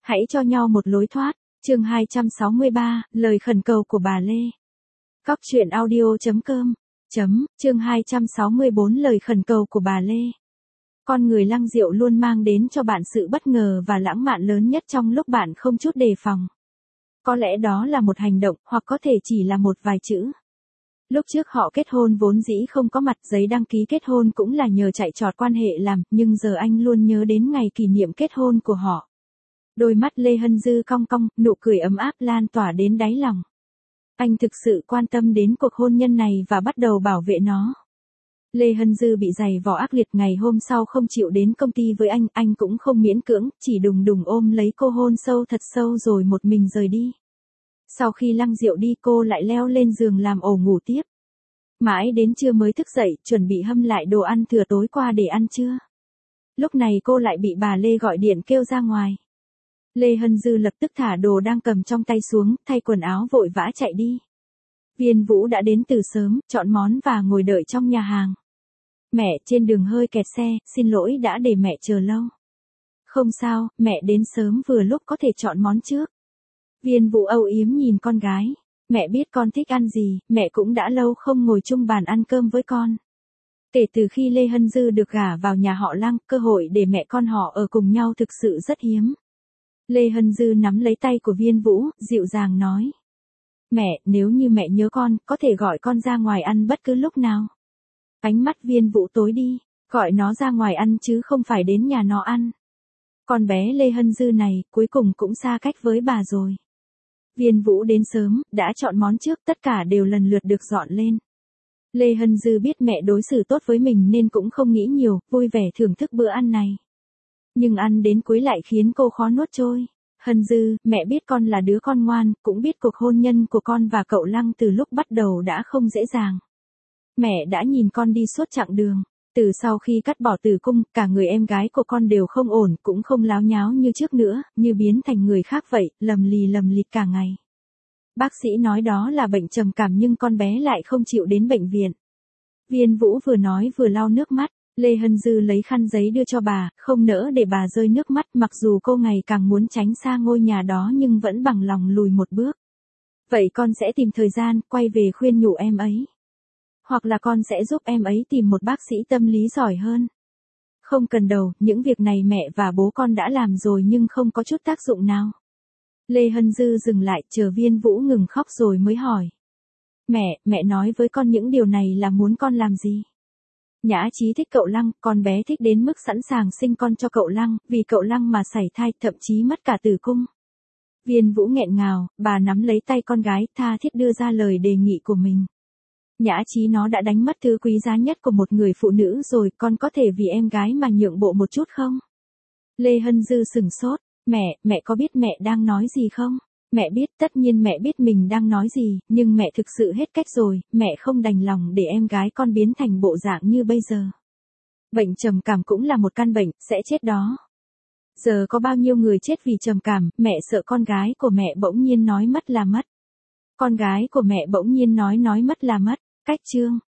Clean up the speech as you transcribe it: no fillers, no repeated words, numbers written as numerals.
Hãy cho nhau một lối thoát. Chương 263, lời khẩn cầu của bà Lê. Cóc truyện audio.com. Chương 264 lời khẩn cầu của bà Lê. Con người Lăng Diệu luôn mang đến cho bạn sự bất ngờ và lãng mạn lớn nhất trong lúc bạn không chút đề phòng. Có lẽ đó là một hành động, hoặc có thể chỉ là một vài chữ. Lúc trước họ kết hôn vốn dĩ không có mặt, giấy đăng ký kết hôn cũng là nhờ chạy trọt quan hệ làm, nhưng giờ anh luôn nhớ đến ngày kỷ niệm kết hôn của họ. Đôi mắt Lê Hân Dư cong cong, nụ cười ấm áp lan tỏa đến đáy lòng. Anh thực sự quan tâm đến cuộc hôn nhân này và bắt đầu bảo vệ nó. Lê Hân Dư bị giày vò ác liệt ngày hôm sau không chịu đến công ty với anh cũng không miễn cưỡng, chỉ đùng đùng ôm lấy cô hôn sâu thật sâu rồi một mình rời đi. Sau khi Lăng Diệu đi cô lại leo lên giường làm ổ ngủ tiếp. Mãi đến trưa mới thức dậy, chuẩn bị hâm lại đồ ăn thừa tối qua để ăn trưa. Lúc này cô lại bị bà Lê gọi điện kêu ra ngoài. Lê Hân Dư lập tức thả đồ đang cầm trong tay xuống, thay quần áo vội vã chạy đi. Viên Vũ đã đến từ sớm, chọn món và ngồi đợi trong nhà hàng. Mẹ, trên đường hơi kẹt xe, xin lỗi đã để mẹ chờ lâu. Không sao, mẹ đến sớm vừa lúc có thể chọn món trước. Viên Vũ âu yếm nhìn con gái. Mẹ biết con thích ăn gì, mẹ cũng đã lâu không ngồi chung bàn ăn cơm với con. Kể từ khi Lê Hân Dư được gả vào nhà họ Lăng, cơ hội để mẹ con họ ở cùng nhau thực sự rất hiếm. Lê Hân Dư nắm lấy tay của Viên Vũ, dịu dàng nói. Mẹ, nếu như mẹ nhớ con, có thể gọi con ra ngoài ăn bất cứ lúc nào. Ánh mắt Viên Vũ tối đi, gọi nó ra ngoài ăn chứ không phải đến nhà nó ăn. Con bé Lê Hân Dư này, cuối cùng cũng xa cách với bà rồi. Viên Vũ đến sớm, đã chọn món trước, tất cả đều lần lượt được dọn lên. Lê Hân Dư biết mẹ đối xử tốt với mình nên cũng không nghĩ nhiều, vui vẻ thưởng thức bữa ăn này. Nhưng ăn đến cuối lại khiến cô khó nuốt trôi. Hân Dư, mẹ biết con là đứa con ngoan, cũng biết cuộc hôn nhân của con và cậu Lăng từ lúc bắt đầu đã không dễ dàng. Mẹ đã nhìn con đi suốt chặng đường. Từ sau khi cắt bỏ tử cung, cả người em gái của con đều không ổn, cũng không láo nháo như trước nữa, như biến thành người khác vậy, lầm lì cả ngày. Bác sĩ nói đó là bệnh trầm cảm nhưng con bé lại không chịu đến bệnh viện. Viên Vũ vừa nói vừa lau nước mắt. Lê Hân Dư lấy khăn giấy đưa cho bà, không nỡ để bà rơi nước mắt, mặc dù cô ngày càng muốn tránh xa ngôi nhà đó nhưng vẫn bằng lòng lùi một bước. Vậy con sẽ tìm thời gian, quay về khuyên nhủ em ấy. Hoặc là con sẽ giúp em ấy tìm một bác sĩ tâm lý giỏi hơn. Không cần đâu, những việc này mẹ và bố con đã làm rồi nhưng không có chút tác dụng nào. Lê Hân Dư dừng lại, chờ Viên Vũ ngừng khóc rồi mới hỏi. Mẹ nói với con những điều này là muốn con làm gì? Nhã Chí thích cậu Lăng, con bé thích đến mức sẵn sàng sinh con cho cậu Lăng, vì cậu Lăng mà sảy thai, thậm chí mất cả tử cung. Viên Vũ nghẹn ngào, bà nắm lấy tay con gái, tha thiết đưa ra lời đề nghị của mình. Nhã Chí nó đã đánh mất thứ quý giá nhất của một người phụ nữ rồi, con có thể vì em gái mà nhượng bộ một chút không? Lê Hân Dư sửng sốt, mẹ có biết mẹ đang nói gì không? Mẹ biết, tất nhiên mẹ biết mình đang nói gì, nhưng mẹ thực sự hết cách rồi, mẹ không đành lòng để em gái con biến thành bộ dạng như bây giờ. Bệnh trầm cảm cũng là một căn bệnh, sẽ chết đó. Giờ có bao nhiêu người chết vì trầm cảm, mẹ sợ con gái của mẹ bỗng nhiên nói mất là mất. Con gái của mẹ bỗng nhiên nói mất là mất. Cách chương